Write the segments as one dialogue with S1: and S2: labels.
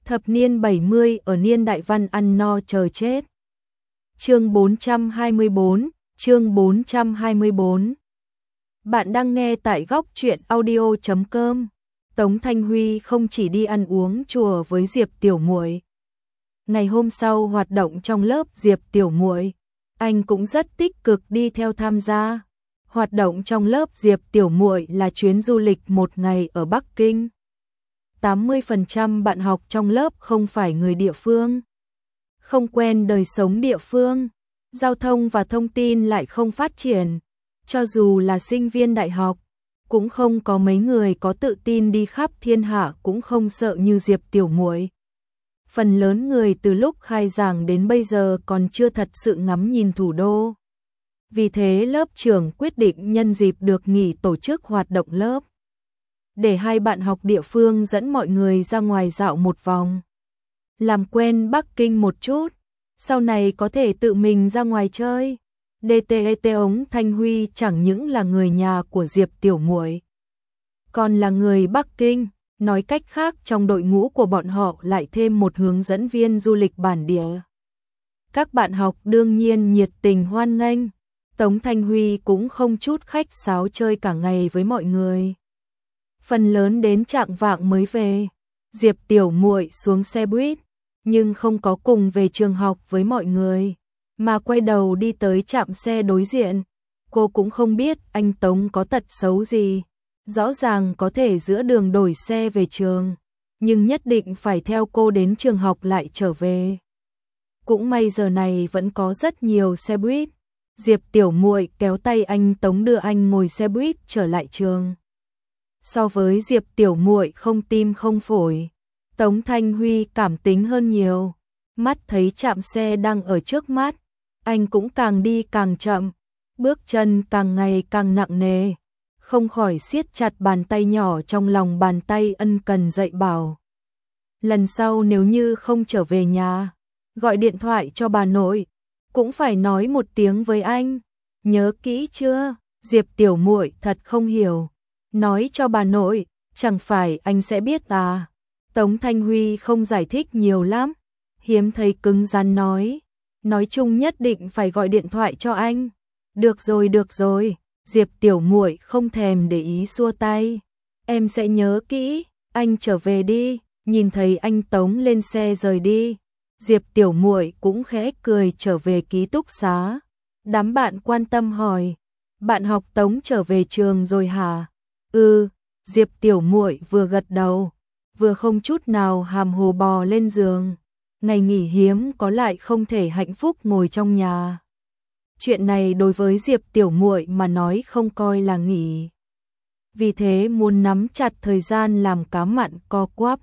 S1: Thập niên 70 ở niên đại văn ăn no chờ chết. Chương 424, chương 424. Bạn đang nghe tại góc truyện audio.com. Tống Thanh Huy không chỉ đi ăn uống chùa với Diệp Tiểu Muội. Ngày hôm sau hoạt động trong lớp Diệp Tiểu Muội, anh cũng rất tích cực đi theo tham gia. Hoạt động trong lớp Diệp Tiểu Muội là chuyến du lịch một ngày ở Bắc Kinh. 80% bạn học trong lớp không phải người địa phương, không quen đời sống địa phương, giao thông và thông tin lại không phát triển. Cho dù là sinh viên đại học, cũng không có mấy người có tự tin đi khắp thiên hạ, cũng không sợ như Diệp Tiểu Muội. Phần lớn người từ lúc khai giảng đến bây giờ còn chưa thật sự ngắm nhìn thủ đô. Vì thế lớp trưởng quyết định nhân dịp được nghỉ tổ chức hoạt động lớp, để hai bạn học địa phương dẫn mọi người ra ngoài dạo một vòng, làm quen Bắc Kinh một chút, sau này có thể tự mình ra ngoài chơi. Tống Thanh Huy chẳng những là người nhà của Diệp Tiểu Muội, còn là người Bắc Kinh, nói cách khác trong đội ngũ của bọn họ lại thêm một hướng dẫn viên du lịch bản địa. Các bạn học đương nhiên nhiệt tình hoan nghênh, Tống Thanh Huy cũng không chút khách sáo chơi cả ngày với mọi người. Phần lớn đến chạng vạng mới về. Diệp Tiểu Muội xuống xe buýt, nhưng không có cùng về trường học với mọi người, mà quay đầu đi tới trạm xe đối diện. Cô cũng không biết anh Tống có tật xấu gì, rõ ràng có thể giữa đường đổi xe về trường, nhưng nhất định phải theo cô đến trường học lại trở về. Cũng may giờ này vẫn có rất nhiều xe buýt. Diệp Tiểu Muội kéo tay anh Tống đưa anh ngồi xe buýt trở lại trường. So với Diệp Tiểu Muội không tim không phổi, Tống Thanh Huy cảm tính hơn nhiều. Mắt thấy trạm xe đang ở trước mắt, anh cũng càng đi càng chậm, bước chân càng ngày càng nặng nề, không khỏi siết chặt bàn tay nhỏ trong lòng bàn tay, ân cần dạy bảo. Lần sau nếu như không trở về nhà, gọi điện thoại cho bà nội, cũng phải nói một tiếng với anh. Nhớ kỹ chưa? Diệp Tiểu Muội thật không hiểu. Nói cho bà nội, chẳng phải anh sẽ biết à? Tống Thanh Huy không giải thích nhiều lắm, hiếm thấy cứng rắn nói chung nhất định phải gọi điện thoại cho anh. Được rồi, Diệp Tiểu Muội không thèm để ý xua tay. Em sẽ nhớ kỹ, anh trở về đi. Nhìn thấy anh Tống lên xe rời đi, Diệp Tiểu Muội cũng khẽ cười trở về ký túc xá. Đám bạn quan tâm hỏi, bạn học Tống trở về trường rồi hả? Ừ, Diệp Tiểu Muội vừa gật đầu, vừa không chút nào hàm hồ bò lên giường. Ngày nghỉ hiếm có lại không thể hạnh phúc ngồi trong nhà. Chuyện này đối với Diệp Tiểu Muội mà nói không coi là nghỉ. Vì thế muốn nắm chặt thời gian làm cá mặn co quắp.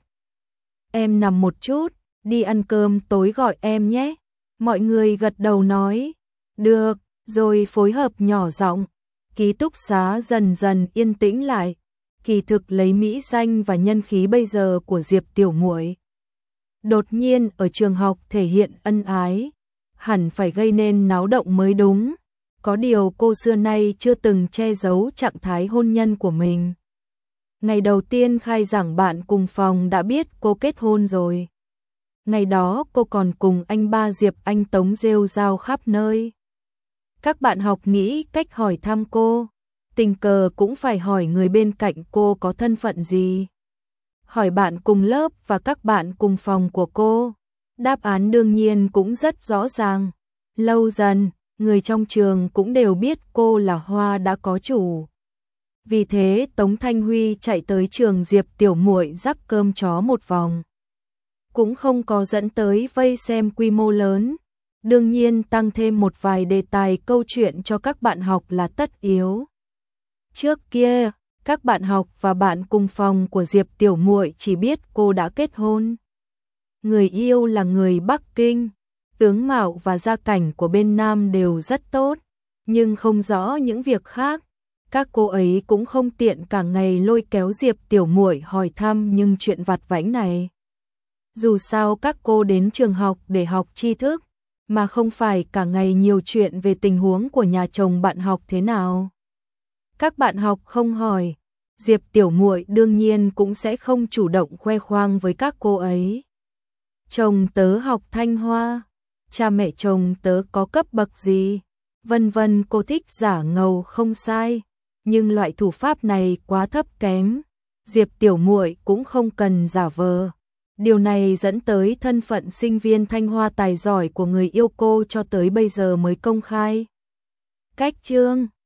S1: Em nằm một chút, đi ăn cơm tối gọi em nhé. Mọi người gật đầu nói, được, rồi phối hợp nhỏ giọng. Ký túc xá dần dần yên tĩnh lại. Kỳ thực lấy mỹ danh và nhân khí bây giờ của Diệp Tiểu Muội, đột nhiên ở trường học thể hiện ân ái, hẳn phải gây nên náo động mới đúng. Có điều cô xưa nay chưa từng che giấu trạng thái hôn nhân của mình. Ngày đầu tiên khai giảng bạn cùng phòng đã biết cô kết hôn rồi. Ngày đó cô còn cùng anh ba Diệp anh Tống rêu rao khắp nơi. Các bạn học nghĩ cách hỏi thăm cô, tình cờ cũng phải hỏi người bên cạnh cô có thân phận gì. Hỏi bạn cùng lớp và các bạn cùng phòng của cô, đáp án đương nhiên cũng rất rõ ràng. Lâu dần, người trong trường cũng đều biết cô là hoa đã có chủ. Vì thế Tống Thanh Huy chạy tới trường Diệp Tiểu Muội rắc cơm chó một vòng, cũng không có dẫn tới vây xem quy mô lớn. Đương nhiên tăng thêm một vài đề tài câu chuyện cho các bạn học là tất yếu. Trước kia, các bạn học và bạn cùng phòng của Diệp Tiểu Muội chỉ biết cô đã kết hôn. Người yêu là người Bắc Kinh, tướng mạo và gia cảnh của bên nam đều rất tốt, nhưng không rõ những việc khác. Các cô ấy cũng không tiện cả ngày lôi kéo Diệp Tiểu Muội hỏi thăm những chuyện vặt vãnh này. Dù sao các cô đến trường học để học tri thức, mà không phải cả ngày nhiều chuyện về tình huống của nhà chồng bạn học thế nào. Các bạn học không hỏi, Diệp Tiểu Muội đương nhiên cũng sẽ không chủ động khoe khoang với các cô ấy. Chồng tớ học Thanh Hoa, cha mẹ chồng tớ có cấp bậc gì? Vân vân, cô thích giả ngầu không sai, nhưng loại thủ pháp này quá thấp kém. Diệp tiểu muội cũng không cần giả vờ. Điều này dẫn tới thân phận sinh viên Thanh Hoa tài giỏi của người yêu cô cho tới bây giờ mới công khai. Cách chương